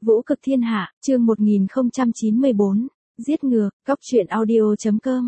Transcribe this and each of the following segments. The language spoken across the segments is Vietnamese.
Vũ cực thiên hạ, chương 1094, giết ngược, cóc truyện audio.com.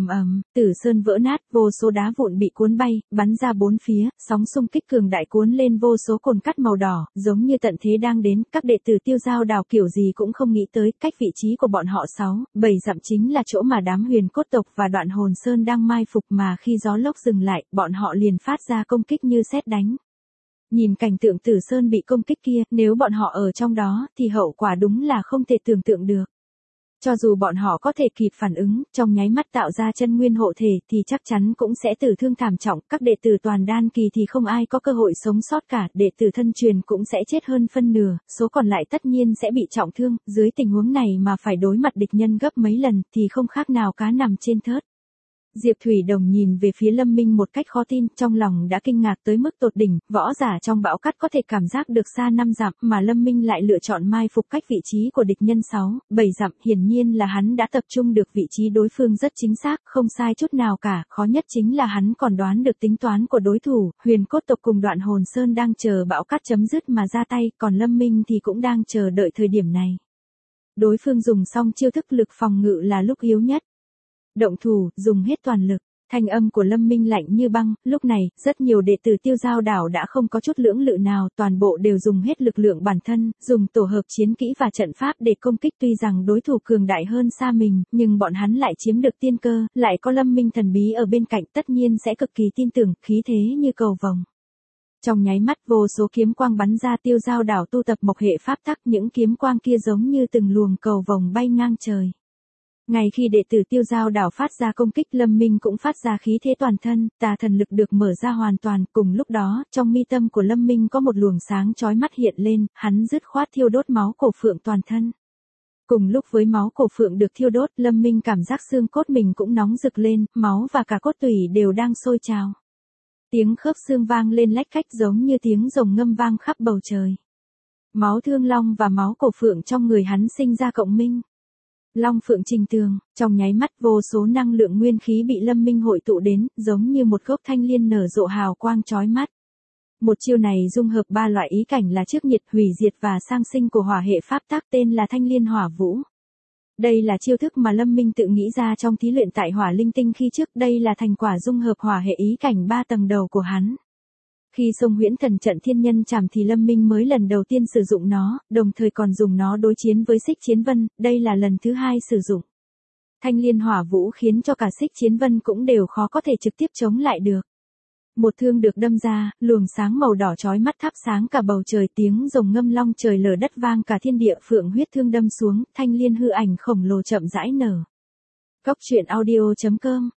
Tử sơn vỡ nát, vô số đá vụn bị cuốn bay, bắn ra bốn phía, sóng xung kích cường đại cuốn lên vô số cồn cát màu đỏ, giống như tận thế đang đến, các đệ tử Tiêu Giao Đảo kiểu gì cũng không nghĩ tới, cách vị trí của bọn họ 7 dặm chính là chỗ mà đám Huyền Cốt tộc và Đoạn Hồn Sơn đang mai phục, mà khi gió lốc dừng lại, bọn họ liền phát ra công kích như sét đánh. Nhìn cảnh tượng Tử Sơn bị công kích kia, nếu bọn họ ở trong đó, thì hậu quả đúng là không thể tưởng tượng được. Cho dù bọn họ có thể kịp phản ứng, trong nháy mắt tạo ra chân nguyên hộ thể thì chắc chắn cũng sẽ tử thương thảm trọng, các đệ tử toàn đan kỳ thì không ai có cơ hội sống sót cả, đệ tử thân truyền cũng sẽ chết hơn phân nửa, số còn lại tất nhiên sẽ bị trọng thương, dưới tình huống này mà phải đối mặt địch nhân gấp mấy lần thì không khác nào cá nằm trên thớt. Diệp Thủy Đồng nhìn về phía Lâm Minh một cách khó tin, trong lòng đã kinh ngạc tới mức tột đỉnh, võ giả trong bão cát có thể cảm giác được xa 5 dặm, mà Lâm Minh lại lựa chọn mai phục cách vị trí của địch nhân 7 dặm, hiển nhiên là hắn đã tập trung được vị trí đối phương rất chính xác, không sai chút nào cả, khó nhất chính là hắn còn đoán được tính toán của đối thủ, Huyền Cốt tộc cùng Đoạn Hồn Sơn đang chờ bão cát chấm dứt mà ra tay, còn Lâm Minh thì cũng đang chờ đợi thời điểm này. Đối phương dùng xong chiêu thức lực phòng ngự là lúc yếu nhất. Động thủ, dùng hết toàn lực. Thanh âm của Lâm Minh lạnh như băng, lúc này, rất nhiều đệ tử Tiêu Giao Đảo đã không có chút lưỡng lự nào, toàn bộ đều dùng hết lực lượng bản thân, dùng tổ hợp chiến kỹ và trận pháp để công kích, tuy rằng đối thủ cường đại hơn xa mình, nhưng bọn hắn lại chiếm được tiên cơ, lại có Lâm Minh thần bí ở bên cạnh, tất nhiên sẽ cực kỳ tin tưởng, khí thế như cầu vồng. Trong nháy mắt vô số kiếm quang bắn ra, Tiêu Giao Đảo tu tập mộc hệ pháp tắc, những kiếm quang kia giống như từng luồng cầu vồng bay ngang trời. Ngay khi đệ tử Tiêu Giao Đảo phát ra công kích, Lâm Minh cũng phát ra khí thế toàn thân, tà thần lực được mở ra hoàn toàn, cùng lúc đó, trong mi tâm của Lâm Minh có một luồng sáng chói mắt hiện lên, hắn dứt khoát thiêu đốt máu cổ phượng toàn thân. Cùng lúc với máu cổ phượng được thiêu đốt, Lâm Minh cảm giác xương cốt mình cũng nóng rực lên, máu và cả cốt tủy đều đang sôi trào. Tiếng khớp xương vang lên lách cách giống như tiếng rồng ngâm vang khắp bầu trời. Máu thương long và máu cổ phượng trong người hắn sinh ra cộng minh. Long phượng trình tường, trong nháy mắt vô số năng lượng nguyên khí bị Lâm Minh hội tụ đến, giống như một gốc thanh liên nở rộ hào quang chói mắt. Một chiêu này dung hợp ba loại ý cảnh là trước nhiệt, hủy diệt và sang sinh của hỏa hệ pháp tắc, tên là Thanh Liên Hỏa Vũ. Đây là chiêu thức mà Lâm Minh tự nghĩ ra trong thí luyện tại Hỏa Linh Tinh khi trước, đây là thành quả dung hợp hỏa hệ ý cảnh 3 tầng đầu của hắn. Khi xông huyễn thần trận thiên nhân trảm thì Lâm Minh mới lần đầu tiên sử dụng nó, đồng thời còn dùng nó đối chiến với Xích Chiến Vân, đây là lần thứ 2 sử dụng. Thanh Liên Hỏa Vũ khiến cho cả Xích Chiến Vân cũng đều khó có thể trực tiếp chống lại được. Một thương được đâm ra, luồng sáng màu đỏ chói mắt thắp sáng cả bầu trời, tiếng rồng ngâm long trời lở đất vang cả thiên địa, phượng huyết thương đâm xuống, thanh liên hư ảnh khổng lồ chậm rãi nở. Cóc truyện audio.com.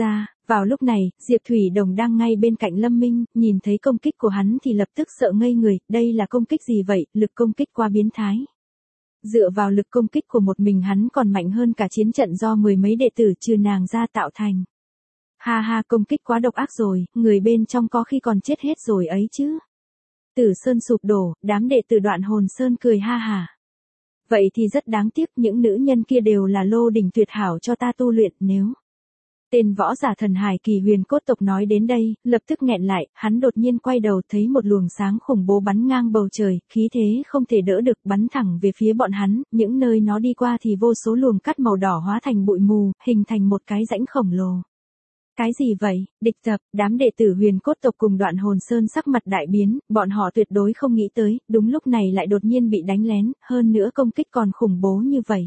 Vào lúc này, Diệp Thủy Đồng đang ngay bên cạnh Lâm Minh, nhìn thấy công kích của hắn thì lập tức sợ ngây người, đây là công kích gì vậy, lực công kích quá biến thái. Dựa vào lực công kích của một mình hắn còn mạnh hơn cả chiến trận do 10 mấy đệ tử trừ nàng ra tạo thành. Ha, công kích quá độc ác rồi, người bên trong có khi còn chết hết rồi ấy chứ. Tử Sơn sụp đổ, đám đệ tử Đoạn Hồn Sơn cười ha hả. Vậy thì rất đáng tiếc, những nữ nhân kia đều là lô đỉnh tuyệt hảo cho ta tu luyện, nếu... Tên võ giả thần hải kỳ Huyền Cốt tộc nói đến đây, lập tức nghẹn lại, hắn đột nhiên quay đầu thấy một luồng sáng khủng bố bắn ngang bầu trời, khí thế không thể đỡ được, bắn thẳng về phía bọn hắn, những nơi nó đi qua thì vô số luồng cát màu đỏ hóa thành bụi mù, hình thành một cái rãnh khổng lồ. Cái gì vậy, địch tập, đám đệ tử Huyền Cốt tộc cùng Đoạn Hồn Sơn sắc mặt đại biến, bọn họ tuyệt đối không nghĩ tới, đúng lúc này lại đột nhiên bị đánh lén, hơn nữa công kích còn khủng bố như vậy.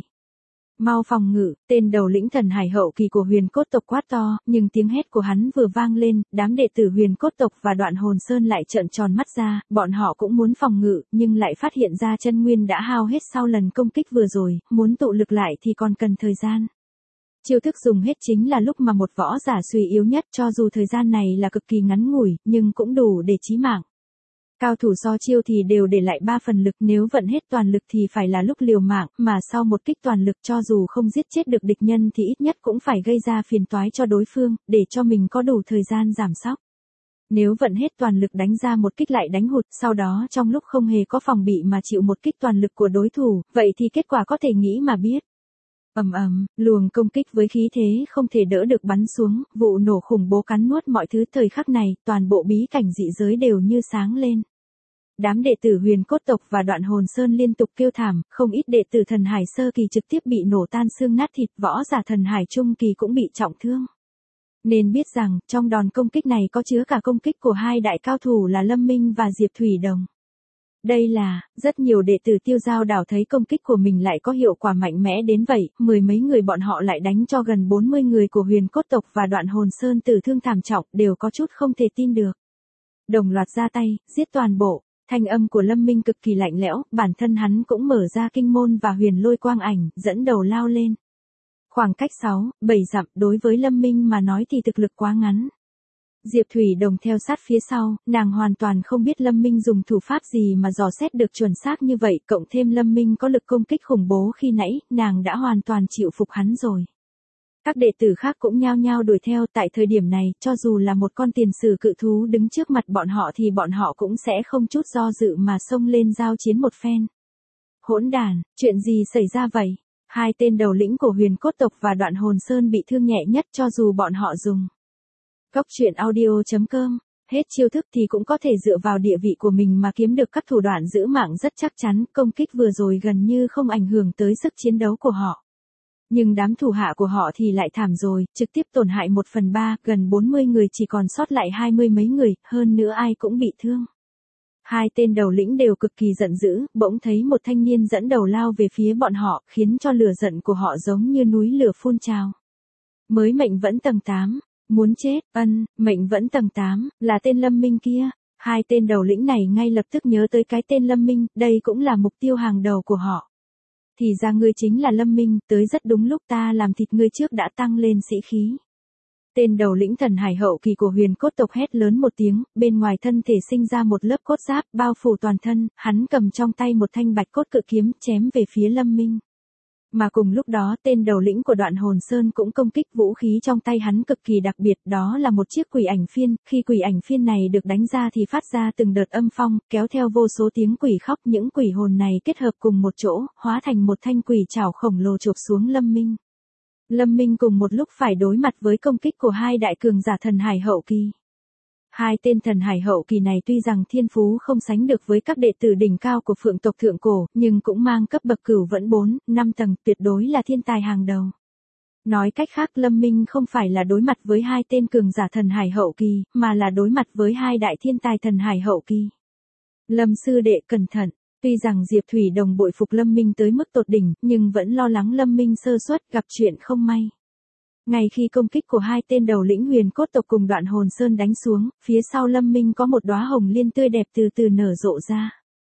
Mau phòng ngự, tên đầu lĩnh thần hải hậu kỳ của Huyền Cốt tộc quát to, nhưng tiếng hét của hắn vừa vang lên, đám đệ tử Huyền Cốt tộc và Đoạn Hồn Sơn lại trợn tròn mắt ra, bọn họ cũng muốn phòng ngự, nhưng lại phát hiện ra chân nguyên đã hao hết sau lần công kích vừa rồi, muốn tụ lực lại thì còn cần thời gian. Chiêu thức dùng hết chính là lúc mà một võ giả suy yếu nhất, cho dù thời gian này là cực kỳ ngắn ngủi, nhưng cũng đủ để chí mạng. Cao thủ so chiêu thì đều để lại 3 phần lực, nếu vận hết toàn lực thì phải là lúc liều mạng, mà sau một kích toàn lực cho dù không giết chết được địch nhân thì ít nhất cũng phải gây ra phiền toái cho đối phương, để cho mình có đủ thời gian giảm sóc. Nếu vận hết toàn lực đánh ra một kích lại đánh hụt, sau đó trong lúc không hề có phòng bị mà chịu một kích toàn lực của đối thủ, vậy thì kết quả có thể nghĩ mà biết. Luồng công kích với khí thế không thể đỡ được bắn xuống, vụ nổ khủng bố cắn nuốt mọi thứ, thời khắc này, toàn bộ bí cảnh dị giới đều như sáng lên. đám đệ tử Huyền Cốt tộc và Đoạn Hồn Sơn liên tục kêu thảm, không ít đệ tử Thần Hải sơ kỳ trực tiếp bị nổ tan xương nát thịt, võ giả Thần Hải trung kỳ cũng bị trọng thương. Nên biết rằng, trong đòn công kích này có chứa cả công kích của hai đại cao thủ là Lâm Minh và Diệp Thủy Đồng. Đây là, rất nhiều đệ tử Tiêu Giao Đảo thấy công kích của mình lại có hiệu quả mạnh mẽ đến vậy, mười mấy người bọn họ lại đánh cho gần 40 người của Huyền Cốt tộc và Đoạn Hồn Sơn tử thương thảm trọng, đều có chút không thể tin được. Đồng loạt ra tay, giết toàn bộ. Thanh âm của Lâm Minh cực kỳ lạnh lẽo, bản thân hắn cũng mở ra kinh môn và huyền lôi quang ảnh, dẫn đầu lao lên. Khoảng cách 6, 7 dặm đối với Lâm Minh mà nói thì thực lực quá ngắn. Diệp Thủy Đồng theo sát phía sau, nàng hoàn toàn không biết Lâm Minh dùng thủ pháp gì mà dò xét được chuẩn xác như vậy, cộng thêm Lâm Minh có lực công kích khủng bố khi nãy, nàng đã hoàn toàn chịu phục hắn rồi. Các đệ tử khác cũng nhao nhao đuổi theo, tại thời điểm này, cho dù là một con tiền sử cự thú đứng trước mặt bọn họ thì bọn họ cũng sẽ không chút do dự mà xông lên giao chiến một phen. Hỗn đàn, chuyện gì xảy ra vậy? Hai tên đầu lĩnh của Huyền Cốt tộc và Đoạn Hồn Sơn bị thương nhẹ nhất cho dù bọn họ dùng. Góc truyện audio.com, hết chiêu thức thì cũng có thể dựa vào địa vị của mình mà kiếm được các thủ đoạn giữ mạng rất chắc chắn, công kích vừa rồi gần như không ảnh hưởng tới sức chiến đấu của họ. Nhưng đám thủ hạ của họ thì lại thảm rồi, trực tiếp tổn hại 1/3, gần 40 người chỉ còn sót lại 20 mấy người, hơn nữa ai cũng bị thương. Hai tên đầu lĩnh đều cực kỳ giận dữ, bỗng thấy một thanh niên dẫn đầu lao về phía bọn họ, khiến cho lửa giận của họ giống như núi lửa phun trào. Mới mệnh vẫn tầng 8, muốn chết, mệnh vẫn tầng 8, là tên Lâm Minh kia. Hai tên đầu lĩnh này ngay lập tức nhớ tới cái tên Lâm Minh, đây cũng là mục tiêu hàng đầu của họ. Thì ra ngươi chính là Lâm Minh, tới rất đúng lúc, ta làm thịt ngươi trước đã, tăng lên sĩ khí. Tên đầu lĩnh Thần Hải hậu kỳ của Huyền Cốt tộc hét lớn một tiếng, bên ngoài thân thể sinh ra một lớp cốt giáp bao phủ toàn thân, hắn cầm trong tay một thanh bạch cốt cự kiếm chém về phía Lâm Minh. Mà cùng lúc đó tên đầu lĩnh của Đoạn Hồn Sơn cũng công kích, vũ khí trong tay hắn cực kỳ đặc biệt, đó là một chiếc quỷ ảnh phiên, khi quỷ ảnh phiên này được đánh ra thì phát ra từng đợt âm phong, kéo theo vô số tiếng quỷ khóc, những quỷ hồn này kết hợp cùng một chỗ, hóa thành một thanh quỷ trảo khổng lồ chộp xuống Lâm Minh. Lâm Minh cùng một lúc phải đối mặt với công kích của hai đại cường giả Thần Hải hậu kỳ. Hai tên Thần Hải hậu kỳ này tuy rằng thiên phú không sánh được với các đệ tử đỉnh cao của Phượng tộc thượng cổ, nhưng cũng mang cấp bậc cửu vẫn 4, 5 tầng, tuyệt đối là thiên tài hàng đầu. Nói cách khác, Lâm Minh không phải là đối mặt với hai tên cường giả Thần Hải hậu kỳ, mà là đối mặt với hai đại thiên tài Thần Hải hậu kỳ. Lâm sư đệ cẩn thận. Tuy rằng Diệp Thủy Đồng bội phục Lâm Minh tới mức tột đỉnh, nhưng vẫn lo lắng Lâm Minh sơ suất, gặp chuyện không may. Ngay khi công kích của hai tên đầu lĩnh Huyền Cốt tộc cùng Đoạn Hồn Sơn đánh xuống, phía sau Lâm Minh có một đóa hồng liên tươi đẹp từ từ nở rộ ra.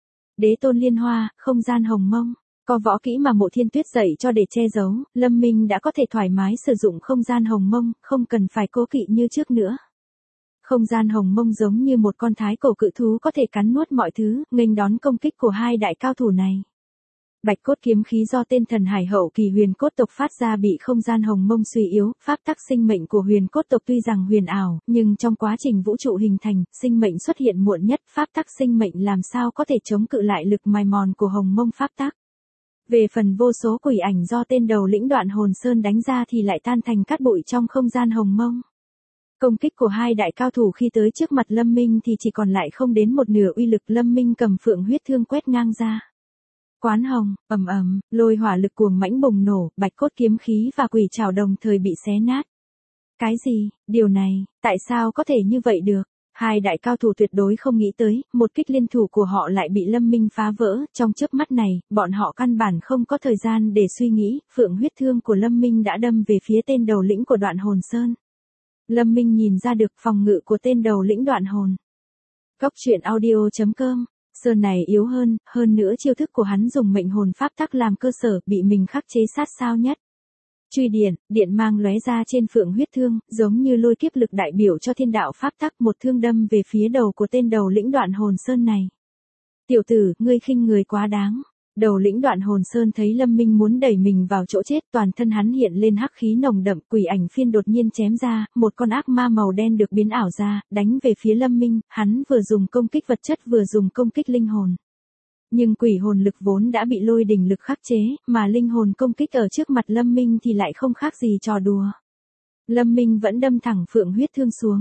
Đế tôn liên hoa, không gian hồng mông, có võ kỹ mà Mộ Thiên Tuyết dạy cho để che giấu, Lâm Minh đã có thể thoải mái sử dụng không gian hồng mông, không cần phải cố kỵ như trước nữa. Không gian hồng mông giống như một con thái cổ cự thú có thể cắn nuốt mọi thứ, nghênh đón công kích của hai đại cao thủ này. Bạch cốt kiếm khí do tên Thần Hải hậu kỳ Huyền Cốt tộc phát ra bị không gian hồng mông suy yếu, pháp tắc sinh mệnh của Huyền Cốt tộc tuy rằng huyền ảo, nhưng trong quá trình vũ trụ hình thành, sinh mệnh xuất hiện muộn nhất, pháp tắc sinh mệnh làm sao có thể chống cự lại lực mài mòn của hồng mông pháp tắc. Về phần vô số quỷ ảnh do tên đầu lĩnh Đoạn Hồn Sơn đánh ra thì lại tan thành cát bụi trong không gian hồng mông. Công kích của hai đại cao thủ khi tới trước mặt Lâm Minh thì chỉ còn lại không đến một nửa uy lực, Lâm Minh cầm phượng huyết thương quét ngang ra. Quán hồng, lôi hỏa lực cuồng mãnh bùng nổ, bạch cốt kiếm khí và quỷ trảo đồng thời bị xé nát. Cái gì, điều này, tại sao có thể như vậy được? Hai đại cao thủ tuyệt đối không nghĩ tới, một kích liên thủ của họ lại bị Lâm Minh phá vỡ, trong chớp mắt này, bọn họ căn bản không có thời gian để suy nghĩ, phượng huyết thương của Lâm Minh đã đâm về phía tên đầu lĩnh của Đoạn Hồn Sơn. Lâm Minh nhìn ra được phòng ngự của tên đầu lĩnh Đoạn Hồn. Góc truyện audio.com, Sơn này yếu hơn nữa chiêu thức của hắn dùng mệnh hồn pháp tắc làm cơ sở, bị mình khắc chế sát sao nhất. Truy điện mang lóe ra trên phượng huyết thương, giống như lôi kiếp lực đại biểu cho thiên đạo pháp tắc, một thương đâm về phía đầu của tên đầu lĩnh Đoạn Hồn Sơn này. Tiểu tử, ngươi khinh người quá đáng. Đầu lĩnh Đoạn Hồn Sơn thấy Lâm Minh muốn đẩy mình vào chỗ chết, toàn thân hắn hiện lên hắc khí nồng đậm, quỷ ảnh phiên đột nhiên chém ra, một con ác ma màu đen được biến ảo ra, đánh về phía Lâm Minh, hắn vừa dùng công kích vật chất vừa dùng công kích linh hồn. Nhưng quỷ hồn lực vốn đã bị lôi đình lực khắc chế, mà linh hồn công kích ở trước mặt Lâm Minh thì lại không khác gì trò đùa. Lâm Minh vẫn đâm thẳng phượng huyết thương xuống.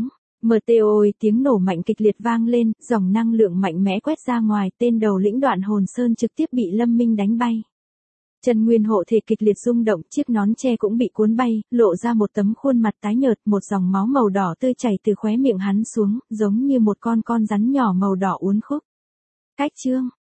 MTOI tiếng nổ mạnh kịch liệt vang lên, dòng năng lượng mạnh mẽ quét ra ngoài, tên đầu lĩnh Đoạn Hồn Sơn trực tiếp bị Lâm Minh đánh bay. Trần Nguyên hộ thể kịch liệt rung động, chiếc nón che cũng bị cuốn bay, lộ ra một tấm khuôn mặt tái nhợt, một dòng máu màu đỏ tươi chảy từ khóe miệng hắn xuống, giống như một con rắn nhỏ màu đỏ uốn khúc. Cách chương